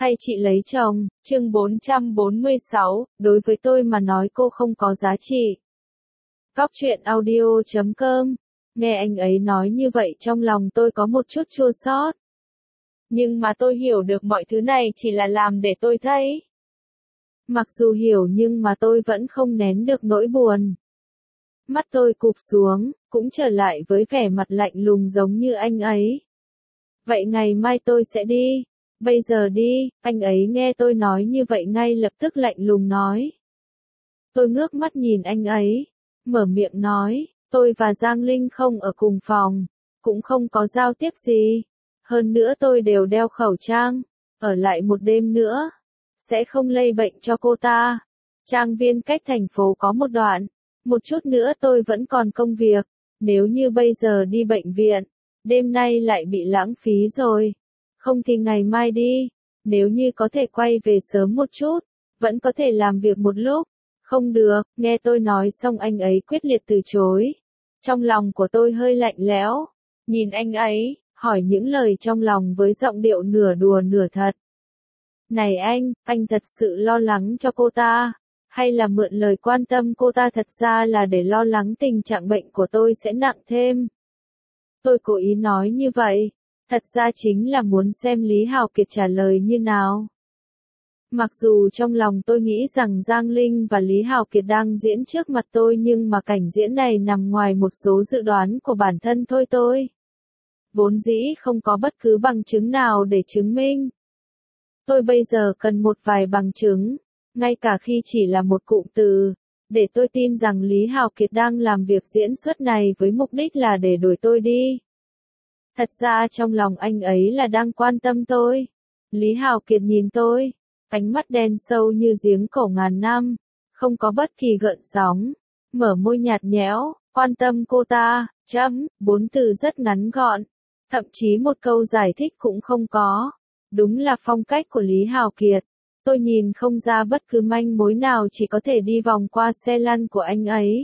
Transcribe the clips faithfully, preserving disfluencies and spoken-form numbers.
hay chị lấy chồng, chương bốn trăm bốn mươi sáu, đối với tôi mà nói cô không có giá trị. Góc truyện audio chấm com, nghe anh ấy nói như vậy trong lòng tôi có một chút chua xót. Nhưng mà tôi hiểu được mọi thứ này chỉ là làm để tôi thấy. Mặc dù hiểu nhưng mà tôi vẫn không nén được nỗi buồn. Mắt tôi cụp xuống, cũng trở lại với vẻ mặt lạnh lùng giống như anh ấy. Vậy ngày mai tôi sẽ đi. Bây giờ đi, anh ấy nghe tôi nói như vậy ngay lập tức lạnh lùng nói. Tôi ngước mắt nhìn anh ấy, mở miệng nói, tôi và Giang Linh không ở cùng phòng, cũng không có giao tiếp gì. Hơn nữa tôi đều đeo khẩu trang, ở lại một đêm nữa, sẽ không lây bệnh cho cô ta. Trang viên cách thành phố có một đoạn, một chút nữa tôi vẫn còn công việc, nếu như bây giờ đi bệnh viện, đêm nay lại bị lãng phí rồi. Không thì ngày mai đi, nếu như có thể quay về sớm một chút, vẫn có thể làm việc một lúc. Không được, nghe tôi nói xong anh ấy quyết liệt từ chối. Trong lòng của tôi hơi lạnh lẽo, nhìn anh ấy, hỏi những lời trong lòng với giọng điệu nửa đùa nửa thật. Này anh, anh thật sự lo lắng cho cô ta, hay là mượn lời quan tâm cô ta thật ra là để lo lắng tình trạng bệnh của tôi sẽ nặng thêm? Tôi cố ý nói như vậy, thật ra chính là muốn xem Lý Hào Kiệt trả lời như nào. Mặc dù trong lòng tôi nghĩ rằng Giang Linh và Lý Hào Kiệt đang diễn trước mặt tôi nhưng mà cảnh diễn này nằm ngoài một số dự đoán của bản thân thôi tôi. Vốn dĩ không có bất cứ bằng chứng nào để chứng minh. Tôi bây giờ cần một vài bằng chứng, ngay cả khi chỉ là một cụm từ, để tôi tin rằng Lý Hào Kiệt đang làm việc diễn xuất này với mục đích là để đuổi tôi đi. Thật ra trong lòng anh ấy là đang quan tâm tôi. Lý Hào Kiệt nhìn tôi, ánh mắt đen sâu như giếng cổ ngàn năm, không có bất kỳ gợn sóng, mở môi nhạt nhẽo, quan tâm cô ta, chấm, bốn từ rất ngắn gọn, thậm chí một câu giải thích cũng không có. Đúng là phong cách của Lý Hào Kiệt. Tôi nhìn không ra bất cứ manh mối nào, chỉ có thể đi vòng qua xe lăn của anh ấy.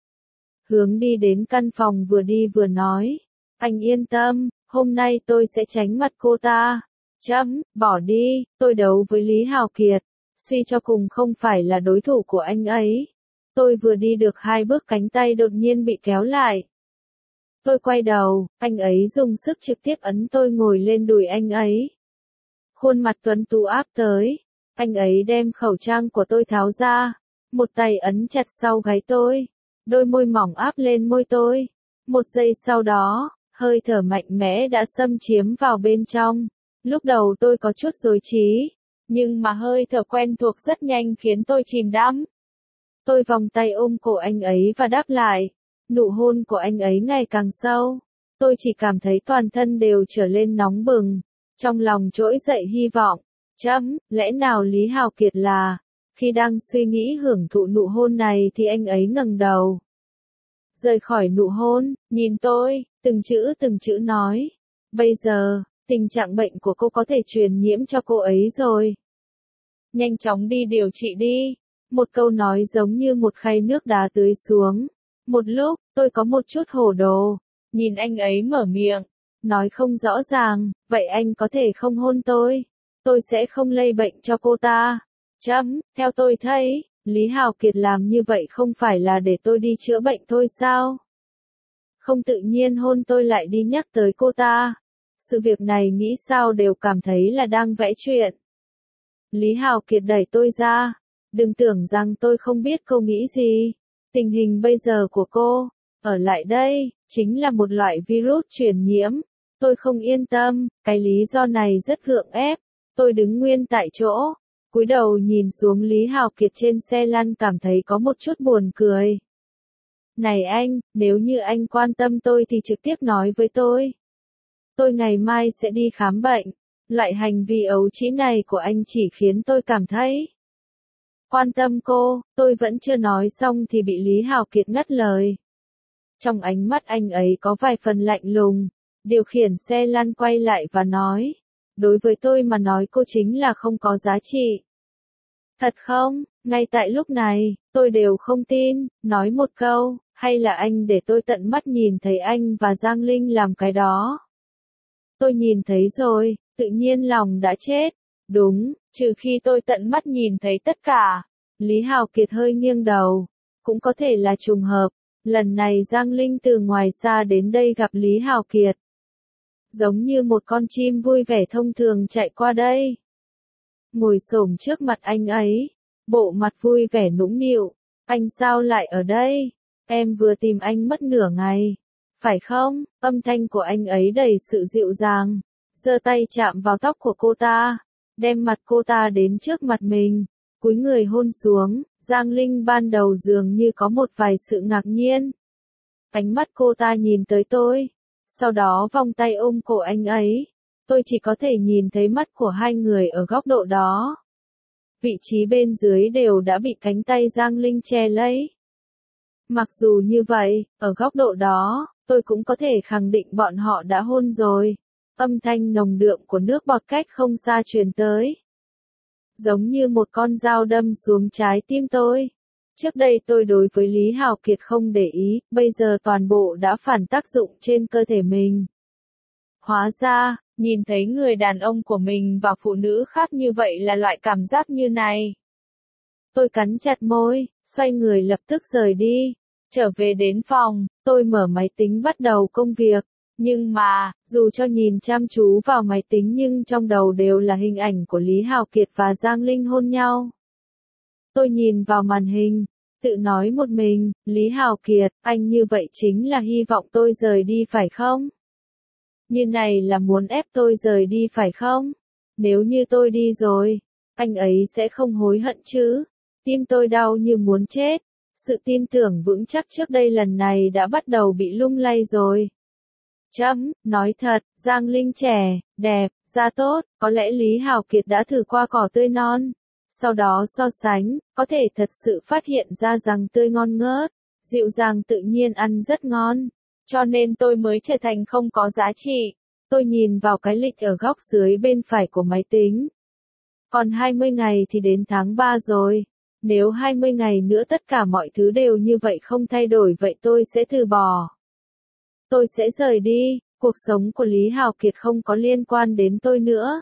Hướng đi đến căn phòng vừa đi vừa nói, anh yên tâm, hôm nay tôi sẽ tránh mặt cô ta. Chấm, bỏ đi, tôi đấu với Lý Hào Kiệt, suy cho cùng không phải là đối thủ của anh ấy. Tôi vừa đi được hai bước cánh tay đột nhiên bị kéo lại. Tôi quay đầu, anh ấy dùng sức trực tiếp ấn tôi ngồi lên đùi anh ấy. Khuôn mặt tuấn tú áp tới, anh ấy đem khẩu trang của tôi tháo ra, một tay ấn chặt sau gáy tôi, đôi môi mỏng áp lên môi tôi. Một giây sau đó, hơi thở mạnh mẽ đã xâm chiếm vào bên trong. Lúc đầu tôi có chút rối trí, nhưng mà hơi thở quen thuộc rất nhanh khiến tôi chìm đắm. Tôi vòng tay ôm cổ anh ấy và đáp lại, nụ hôn của anh ấy ngày càng sâu. Tôi chỉ cảm thấy toàn thân đều trở lên nóng bừng, trong lòng trỗi dậy hy vọng. Chấm, lẽ nào Lý Hào Kiệt là, khi đang suy nghĩ hưởng thụ nụ hôn này thì anh ấy ngẩng đầu. Rời khỏi nụ hôn, nhìn tôi, từng chữ từng chữ nói, bây giờ, tình trạng bệnh của cô có thể truyền nhiễm cho cô ấy rồi. Nhanh chóng đi điều trị đi. Một câu nói giống như một khay nước đá tưới xuống. Một lúc, tôi có một chút hồ đồ, nhìn anh ấy mở miệng, nói không rõ ràng, vậy anh có thể không hôn tôi, tôi sẽ không lây bệnh cho cô ta. Chấm, theo tôi thấy, Lý Hào Kiệt làm như vậy không phải là để tôi đi chữa bệnh thôi sao? Không tự nhiên hôn tôi lại đi nhắc tới cô ta. Sự việc này nghĩ sao đều cảm thấy là đang vẽ chuyện. Lý Hào Kiệt đẩy tôi ra, đừng tưởng rằng tôi không biết cô nghĩ gì. Tình hình bây giờ của cô, ở lại đây, chính là một loại virus truyền nhiễm. Tôi không yên tâm, cái lý do này rất gượng ép. Tôi đứng nguyên tại chỗ, cúi đầu nhìn xuống Lý Hào Kiệt trên xe lăn cảm thấy có một chút buồn cười. Này anh, nếu như anh quan tâm tôi thì trực tiếp nói với tôi. Tôi ngày mai sẽ đi khám bệnh. Loại hành vi ấu trĩ này của anh chỉ khiến tôi cảm thấy quan tâm cô. Tôi vẫn chưa nói xong thì bị Lý Hào Kiệt ngắt lời. Trong ánh mắt anh ấy có vài phần lạnh lùng, điều khiển xe lăn quay lại và nói, đối với tôi mà nói cô chính là không có giá trị. Thật không? Ngay tại lúc này, tôi đều không tin, nói một câu, hay là anh để tôi tận mắt nhìn thấy anh và Giang Linh làm cái đó. Tôi nhìn thấy rồi, tự nhiên lòng đã chết. Đúng, trừ khi tôi tận mắt nhìn thấy tất cả. Lý Hào Kiệt hơi nghiêng đầu. Cũng có thể là trùng hợp. Lần này Giang Linh từ ngoài xa đến đây gặp Lý Hào Kiệt. Giống như một con chim vui vẻ thông thường chạy qua đây. Ngồi xổm trước mặt anh ấy. Bộ mặt vui vẻ nũng nịu. Anh sao lại ở đây? Em vừa tìm anh mất nửa ngày. Phải không? Âm thanh của anh ấy đầy sự dịu dàng. Giơ tay chạm vào tóc của cô ta. Đem mặt cô ta đến trước mặt mình. Cúi người hôn xuống. Giang Linh ban đầu dường như có một vài sự ngạc nhiên. Ánh mắt cô ta nhìn tới tôi. Sau đó vòng tay ôm cổ anh ấy. Tôi chỉ có thể nhìn thấy mắt của hai người ở góc độ đó. Vị trí bên dưới đều đã bị cánh tay Giang Linh che lấy. Mặc dù như vậy, ở góc độ đó, tôi cũng có thể khẳng định bọn họ đã hôn rồi. Âm thanh nồng đượm của nước bọt cách không xa truyền tới. Giống như một con dao đâm xuống trái tim tôi. Trước đây tôi đối với Lý Hào Kiệt không để ý, bây giờ toàn bộ đã phản tác dụng trên cơ thể mình. Hóa ra, nhìn thấy người đàn ông của mình và phụ nữ khác như vậy là loại cảm giác như này. Tôi cắn chặt môi, xoay người lập tức rời đi. Trở về đến phòng, tôi mở máy tính bắt đầu công việc. Nhưng mà, dù cho nhìn chăm chú vào máy tính nhưng trong đầu đều là hình ảnh của Lý Hào Kiệt và Giang Linh hôn nhau. Tôi nhìn vào màn hình, tự nói một mình, Lý Hào Kiệt, anh như vậy chính là hy vọng tôi rời đi phải không? Như này là muốn ép tôi rời đi phải không? Nếu như tôi đi rồi, anh ấy sẽ không hối hận chứ? Tim tôi đau như muốn chết. Sự tin tưởng vững chắc trước đây lần này đã bắt đầu bị lung lay rồi. Chấm, nói thật, Giang Linh trẻ, đẹp, da tốt, có lẽ Lý Hào Kiệt đã thử qua cỏ tươi non. Sau đó so sánh, có thể thật sự phát hiện ra rằng tươi ngon ngớt, dịu dàng tự nhiên ăn rất ngon. Cho nên tôi mới trở thành không có giá trị. Tôi nhìn vào cái lịch ở góc dưới bên phải của máy tính. Còn hai mươi ngày thì đến tháng ba rồi. Nếu hai mươi ngày nữa tất cả mọi thứ đều như vậy không thay đổi vậy tôi sẽ từ bỏ. Tôi sẽ rời đi, cuộc sống của Lý Hào Kiệt không có liên quan đến tôi nữa.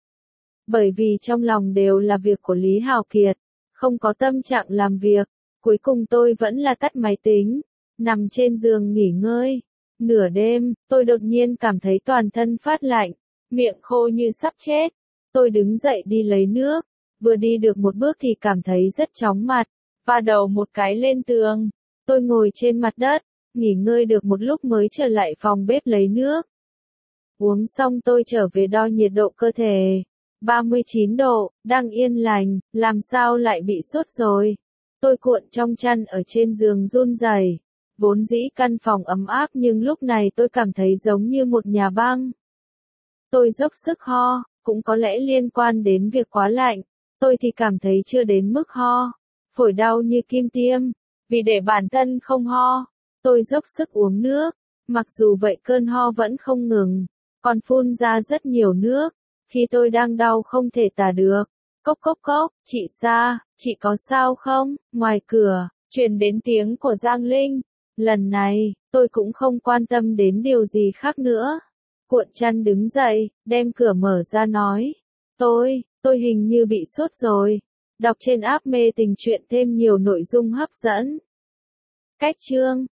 Bởi vì trong lòng đều là việc của Lý Hào Kiệt, không có tâm trạng làm việc. Cuối cùng tôi vẫn là tắt máy tính, nằm trên giường nghỉ ngơi. Nửa đêm, tôi đột nhiên cảm thấy toàn thân phát lạnh, miệng khô như sắp chết. Tôi đứng dậy đi lấy nước, vừa đi được một bước thì cảm thấy rất chóng mặt, và đầu một cái lên tường. Tôi ngồi trên mặt đất, nghỉ ngơi được một lúc mới trở lại phòng bếp lấy nước. Uống xong tôi trở về đo nhiệt độ cơ thể. ba mươi chín độ, đang yên lành, làm sao lại bị sốt rồi. Tôi cuộn trong chăn ở trên giường run rẩy. Vốn dĩ căn phòng ấm áp nhưng lúc này tôi cảm thấy giống như một nhà băng. Tôi dốc sức ho, cũng có lẽ liên quan đến việc quá lạnh. Tôi thì cảm thấy chưa đến mức ho. Phổi đau như kim tiêm. Vì để bản thân không ho, tôi dốc sức uống nước. Mặc dù vậy cơn ho vẫn không ngừng, còn phun ra rất nhiều nước. Khi tôi đang đau không thể tả được. Cốc cốc cốc, chị Sa, chị có sao không? Ngoài cửa, truyền đến tiếng của Giang Linh. Lần này, tôi cũng không quan tâm đến điều gì khác nữa. Cuộn chăn đứng dậy, đem cửa mở ra nói. Tôi, tôi hình như bị sốt rồi. Đọc trên app Mê Tình Truyện thêm nhiều nội dung hấp dẫn. Cách chương